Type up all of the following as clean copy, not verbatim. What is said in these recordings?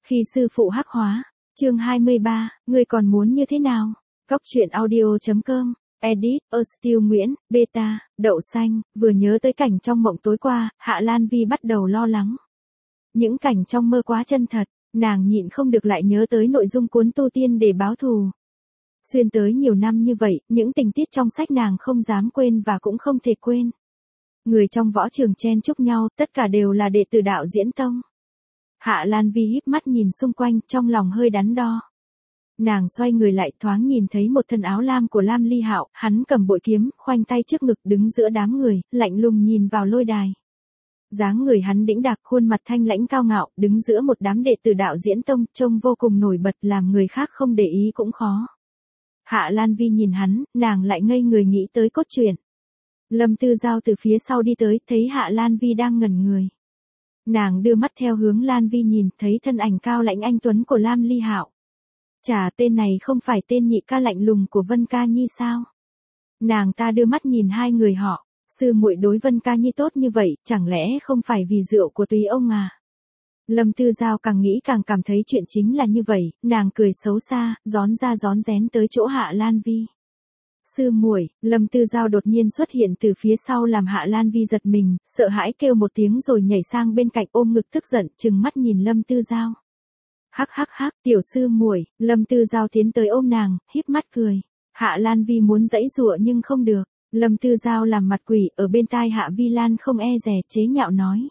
Khi sư phụ hắc hóa, chương 23, ngươi còn muốn như thế nào? Góc truyện audio.com, edit, Still Nguyễn, beta, đậu xanh, vừa nhớ tới cảnh trong mộng tối qua, Hạ Lan Vi bắt đầu lo lắng. Những cảnh trong mơ quá chân thật, nàng nhịn không được lại nhớ tới nội dung cuốn tu tiên để báo thù. Xuyên tới nhiều năm như vậy, những tình tiết trong sách nàng không dám quên và cũng không thể quên. Người trong võ trường chen chúc nhau, tất cả đều là đệ tử đạo diễn tông. Hạ Lan Vi híp mắt nhìn xung quanh, trong lòng hơi đắn đo. Nàng xoay người lại, thoáng nhìn thấy một thân áo lam của Lam Ly Hạo, hắn cầm bội kiếm, khoanh tay trước ngực, đứng giữa đám người, lạnh lùng nhìn vào lôi đài. Dáng người hắn đĩnh đạc, khuôn mặt thanh lãnh cao ngạo, đứng giữa một đám đệ tử đạo diễn tông, trông vô cùng nổi bật, làm người khác không để ý cũng khó. Hạ Lan Vi nhìn hắn, nàng lại ngây người nghĩ tới cốt truyện. Lâm Tư Giao từ phía sau đi tới, thấy Hạ Lan Vi đang ngẩn người. Nàng đưa mắt theo hướng Lan Vi nhìn, thấy thân ảnh cao lãnh anh tuấn của Lam Ly Hạo. Chả, tên này không phải tên nhị ca lạnh lùng của Vân Ca Nhi sao? Nàng ta đưa mắt nhìn hai người họ, sư muội đối Vân Ca Nhi tốt như vậy, chẳng lẽ không phải vì rượu của Túy ông à? Lâm Tư Giao càng nghĩ càng cảm thấy chuyện chính là như vậy, nàng cười xấu xa, rón ra rón rén tới chỗ Hạ Lan Vi. Sư muội, Lâm Tư Giao đột nhiên xuất hiện từ phía sau làm Hạ Lan Vi giật mình, sợ hãi kêu một tiếng rồi nhảy sang bên cạnh ôm ngực tức giận, trừng mắt nhìn Lâm Tư Giao. Hắc hắc hắc, tiểu sư muội, Lâm Tư Giao tiến tới ôm nàng, híp mắt cười. Hạ Lan Vi muốn giãy giụa nhưng không được. Lâm Tư Giao làm mặt quỷ, ở bên tai Hạ Vi Lan không e dè chế nhạo nói.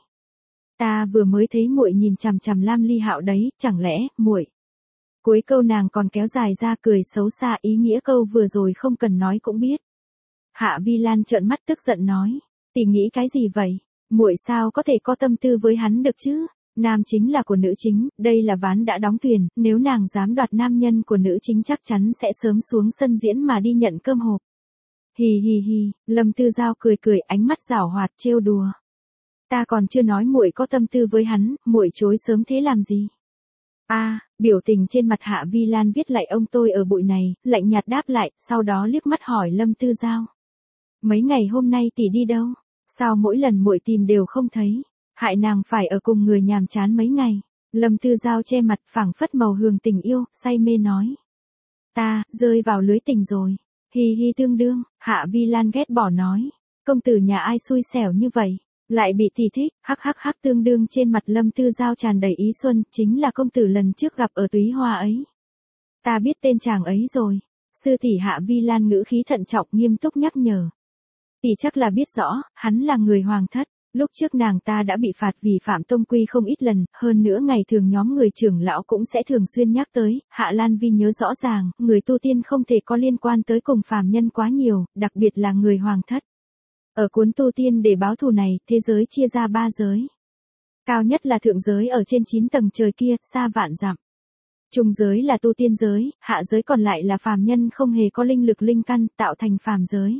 Ta vừa mới thấy muội nhìn chằm chằm Lam Ly Hạo đấy, chẳng lẽ, muội. Cuối câu nàng còn kéo dài ra cười xấu xa, ý nghĩa câu vừa rồi không cần nói cũng biết. Hạ Vi Lan trợn mắt tức giận nói, tỷ nghĩ cái gì vậy? Muội sao có thể có tâm tư với hắn được chứ? Nam chính là của nữ chính, đây là ván đã đóng thuyền, nếu nàng dám đoạt nam nhân của nữ chính chắc chắn sẽ sớm xuống sân diễn mà đi nhận cơm hộp. Hì hì hì, Lâm Tư Giao cười cười, ánh mắt giảo hoạt trêu đùa. Ta còn chưa nói muội có tâm tư với hắn, muội chối sớm thế làm gì? Biểu tình trên mặt Hạ Vi Lan viết lại ông tôi ở bụi này, lạnh nhạt đáp lại, sau đó liếc mắt hỏi Lâm Tư Giao. Mấy ngày hôm nay tỷ đi đâu? Sao mỗi lần muội tìm đều không thấy? Hại nàng phải ở cùng người nhàm chán mấy ngày. Lâm Tư Giao che mặt phảng phất màu hường tình yêu, say mê nói. Ta, rơi vào lưới tình rồi. Hi hi tương đương, Hạ Vi Lan ghét bỏ nói. Công tử nhà ai xui xẻo như vậy? Lại bị tỷ thích, hắc hắc hắc tương đương trên mặt Lâm Tư Giao tràn đầy ý xuân, chính là công tử lần trước gặp ở Túy Hoa ấy. Ta biết tên chàng ấy rồi. Sư tỷ Hạ Vi Lan ngữ khí thận trọng nghiêm túc nhắc nhở. Tỷ chắc là biết rõ, hắn là người hoàng thất. Lúc trước nàng ta đã bị phạt vì phạm tông quy không ít lần, hơn nữa ngày thường nhóm người trưởng lão cũng sẽ thường xuyên nhắc tới, Hạ Lan Vi nhớ rõ ràng, người tu tiên không thể có liên quan tới cùng phàm nhân quá nhiều, đặc biệt là người hoàng thất. Ở cuốn tu tiên để báo thù này, thế giới chia ra 3 giới. Cao nhất là thượng giới ở trên 9 tầng trời kia, xa vạn dặm. Trung giới là tu tiên giới, hạ giới còn lại là phàm nhân không hề có linh lực linh căn, tạo thành phàm giới.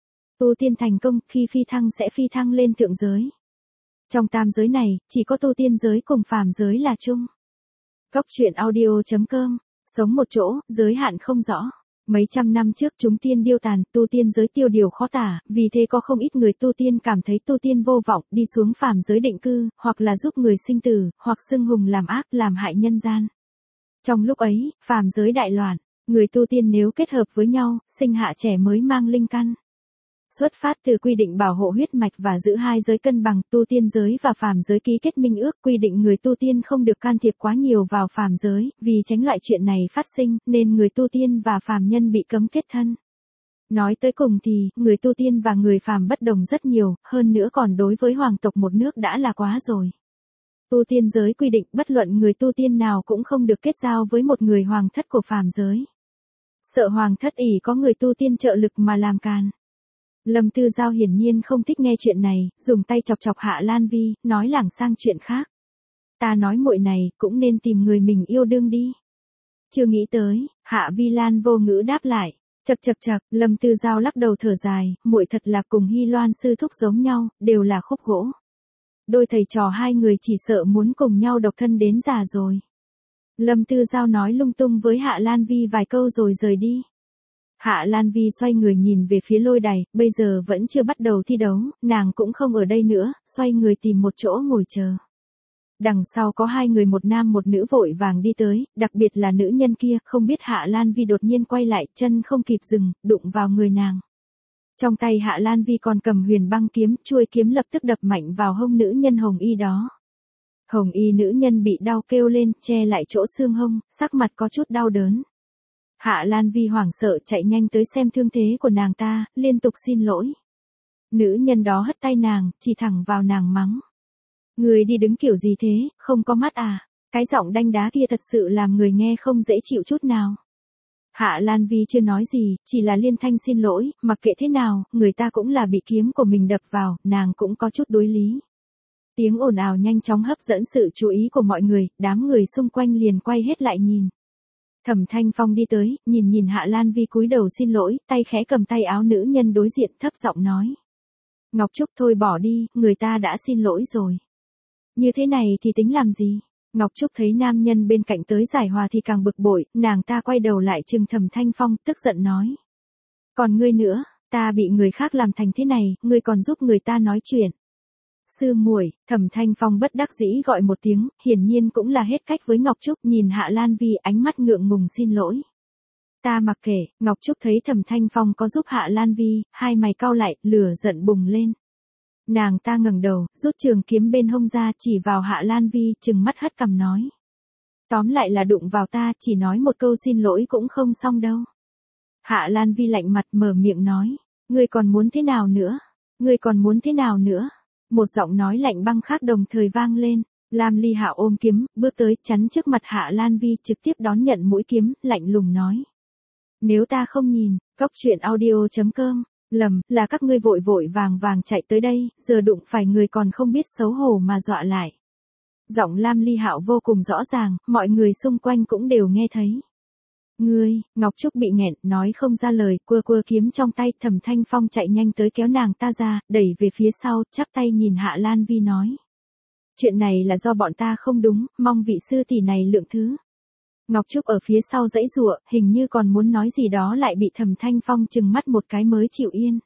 Tu tiên thành công, khi phi thăng sẽ phi thăng lên thượng giới. Trong tam giới này, chỉ có tu tiên giới cùng phàm giới là chung. Góc truyện audio.com, sống một chỗ, giới hạn không rõ. Mấy trăm năm trước chúng tiên điêu tàn, tu tiên giới tiêu điều khó tả, vì thế có không ít người tu tiên cảm thấy tu tiên vô vọng, đi xuống phàm giới định cư, hoặc là giúp người sinh tử, hoặc xưng hùng làm ác, làm hại nhân gian. Trong lúc ấy, phàm giới đại loạn, người tu tiên nếu kết hợp với nhau, sinh hạ trẻ mới mang linh căn. Xuất phát từ quy định bảo hộ huyết mạch và giữ hai giới cân bằng, tu tiên giới và phàm giới ký kết minh ước, quy định người tu tiên không được can thiệp quá nhiều vào phàm giới, vì tránh loại chuyện này phát sinh, nên người tu tiên và phàm nhân bị cấm kết thân. Nói tới cùng thì, người tu tiên và người phàm bất đồng rất nhiều, hơn nữa còn đối với hoàng tộc một nước đã là quá rồi. Tu tiên giới quy định bất luận người tu tiên nào cũng không được kết giao với một người hoàng thất của phàm giới. Sợ hoàng thất ỷ có người tu tiên trợ lực mà làm càn. Lâm Tư Giao hiển nhiên không thích nghe chuyện này, dùng tay chọc chọc Hạ Lan Vi, nói lảng sang chuyện khác. Ta nói muội này, cũng nên tìm người mình yêu đương đi. Chưa nghĩ tới, Hạ Vi Lan vô ngữ đáp lại. Chậc chậc chậc, Lâm Tư Giao lắc đầu thở dài, muội thật là cùng Hy Loan sư thúc giống nhau, đều là khúc gỗ. Đôi thầy trò hai người chỉ sợ muốn cùng nhau độc thân đến già rồi. Lâm Tư Giao nói lung tung với Hạ Lan Vi vài câu rồi rời đi. Hạ Lan Vi xoay người nhìn về phía lôi đài, bây giờ vẫn chưa bắt đầu thi đấu, nàng cũng không ở đây nữa, xoay người tìm một chỗ ngồi chờ. Đằng sau có hai người một nam một nữ vội vàng đi tới, đặc biệt là nữ nhân kia, không biết Hạ Lan Vi đột nhiên quay lại, chân không kịp dừng, đụng vào người nàng. Trong tay Hạ Lan Vi còn cầm huyền băng kiếm, chuôi kiếm lập tức đập mạnh vào hông nữ nhân hồng y đó. Hồng y nữ nhân bị đau kêu lên, che lại chỗ xương hông, sắc mặt có chút đau đớn. Hạ Lan Vi hoảng sợ chạy nhanh tới xem thương thế của nàng ta, liên tục xin lỗi. Nữ nhân đó hất tay nàng, chỉ thẳng vào nàng mắng. Người đi đứng kiểu gì thế, không có mắt à? Cái giọng đanh đá kia thật sự làm người nghe không dễ chịu chút nào. Hạ Lan Vi chưa nói gì, chỉ là liên thanh xin lỗi, mặc kệ thế nào, người ta cũng là bị kiếm của mình đập vào, nàng cũng có chút đối lý. Tiếng ồn ào nhanh chóng hấp dẫn sự chú ý của mọi người, đám người xung quanh liền quay hết lại nhìn. Thẩm Thanh Phong đi tới, nhìn Hạ Lan Vi cúi đầu xin lỗi, tay khẽ cầm tay áo nữ nhân đối diện thấp giọng nói. Ngọc Trúc thôi bỏ đi, người ta đã xin lỗi rồi. Như thế này thì tính làm gì? Ngọc Trúc thấy nam nhân bên cạnh tới giải hòa thì càng bực bội, nàng ta quay đầu lại trừng Thẩm Thanh Phong, tức giận nói. Còn ngươi nữa, ta bị người khác làm thành thế này, ngươi còn giúp người ta nói chuyện. Sư muội, Thẩm Thanh Phong bất đắc dĩ gọi một tiếng, hiển nhiên cũng là hết cách với Ngọc Trúc, nhìn Hạ Lan Vi ánh mắt ngượng ngùng xin lỗi. Ta mặc kệ, Ngọc Trúc thấy Thẩm Thanh Phong có giúp Hạ Lan Vi, hai mày cau lại, lửa giận bùng lên. Nàng ta ngẩng đầu, rút trường kiếm bên hông ra, chỉ vào Hạ Lan Vi, trừng mắt hất cằm nói. Tóm lại là đụng vào ta, chỉ nói một câu xin lỗi cũng không xong đâu. Hạ Lan Vi lạnh mặt mở miệng nói. Ngươi còn muốn thế nào nữa? Ngươi còn muốn thế nào nữa? Một giọng nói lạnh băng khác đồng thời vang lên. Lam Ly Hạo ôm kiếm, bước tới, chắn trước mặt Hạ Lan Vi, trực tiếp đón nhận mũi kiếm, lạnh lùng nói. Nếu ta không nhìn, coctruyện.audio.com, lầm, là các ngươi vội vội vàng vàng chạy tới đây, giờ đụng phải người còn không biết xấu hổ mà dọa lại. Giọng Lam Ly Hạo vô cùng rõ ràng, mọi người xung quanh cũng đều nghe thấy. Ngươi, Ngọc Trúc bị nghẹn, nói không ra lời, quơ kiếm trong tay, Thẩm Thanh Phong chạy nhanh tới kéo nàng ta ra, đẩy về phía sau, chắp tay nhìn Hạ Lan Vi nói. Chuyện này là do bọn ta không đúng, mong vị sư tỷ này lượng thứ. Ngọc Trúc ở phía sau dãy giụa, hình như còn muốn nói gì đó lại bị Thẩm Thanh Phong trừng mắt một cái mới chịu yên.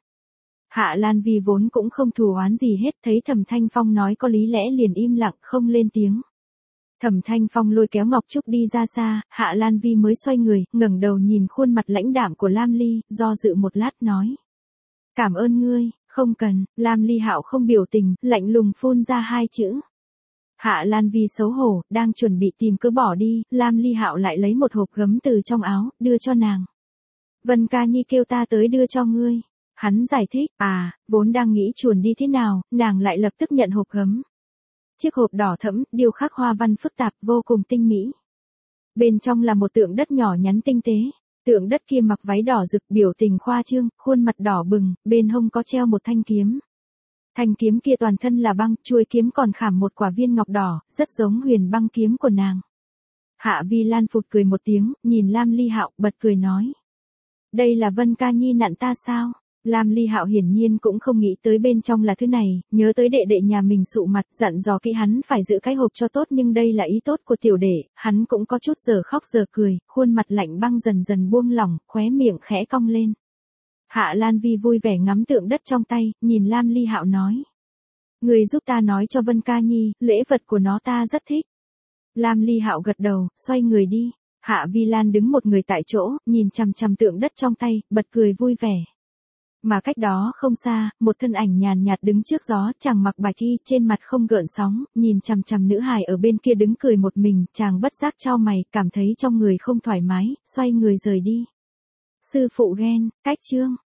Hạ Lan Vi vốn cũng không thù oán gì hết, thấy Thẩm Thanh Phong nói có lý lẽ liền im lặng không lên tiếng. Thẩm Thanh Phong lôi kéo Ngọc Trúc đi ra xa, Hạ Lan Vi mới xoay người, ngẩng đầu nhìn khuôn mặt lãnh đạm của Lam Ly, do dự một lát nói. Cảm ơn ngươi, không cần, Lam Ly Hạo không biểu tình, lạnh lùng phun ra hai chữ. Hạ Lan Vi xấu hổ, đang chuẩn bị tìm cớ bỏ đi, Lam Ly Hạo lại lấy một hộp gấm từ trong áo, đưa cho nàng. Vân Ca Nhi kêu ta tới đưa cho ngươi. Hắn giải thích, vốn đang nghĩ chuồn đi thế nào, nàng lại lập tức nhận hộp gấm. Chiếc hộp đỏ thẫm, điêu khắc hoa văn phức tạp, vô cùng tinh mỹ. Bên trong là một tượng đất nhỏ nhắn tinh tế. Tượng đất kia mặc váy đỏ rực, biểu tình khoa trương, khuôn mặt đỏ bừng, bên hông có treo một thanh kiếm. Thanh kiếm kia toàn thân là băng, chuôi kiếm còn khảm một quả viên ngọc đỏ, rất giống huyền băng kiếm của nàng. Hạ Vi Lan phụt cười một tiếng, nhìn Lam Ly Hạo, bật cười nói. Đây là Vân Ca Nhi nặn ta sao? Lam Ly Hạo hiển nhiên cũng không nghĩ tới bên trong là thứ này, nhớ tới đệ đệ nhà mình sụ mặt, dặn dò kỹ hắn phải giữ cái hộp cho tốt, nhưng đây là ý tốt của tiểu đệ, hắn cũng có chút giờ khóc giờ cười, khuôn mặt lạnh băng dần dần buông lỏng, khóe miệng khẽ cong lên. Hạ Lan Vi vui vẻ ngắm tượng đất trong tay, nhìn Lam Ly Hạo nói. Người giúp ta nói cho Vân Ca Nhi, lễ vật của nó ta rất thích. Lam Ly Hạo gật đầu, xoay người đi. Hạ Vi Lan đứng một người tại chỗ, nhìn chằm chằm tượng đất trong tay, bật cười vui vẻ. Mà cách đó không xa, một thân ảnh nhàn nhạt đứng trước gió, chàng mặc bài thi, trên mặt không gợn sóng, nhìn chằm chằm nữ hài ở bên kia đứng cười một mình, chàng bất giác chau mày, cảm thấy trong người không thoải mái, xoay người rời đi. Sư phụ ghen, cách chương.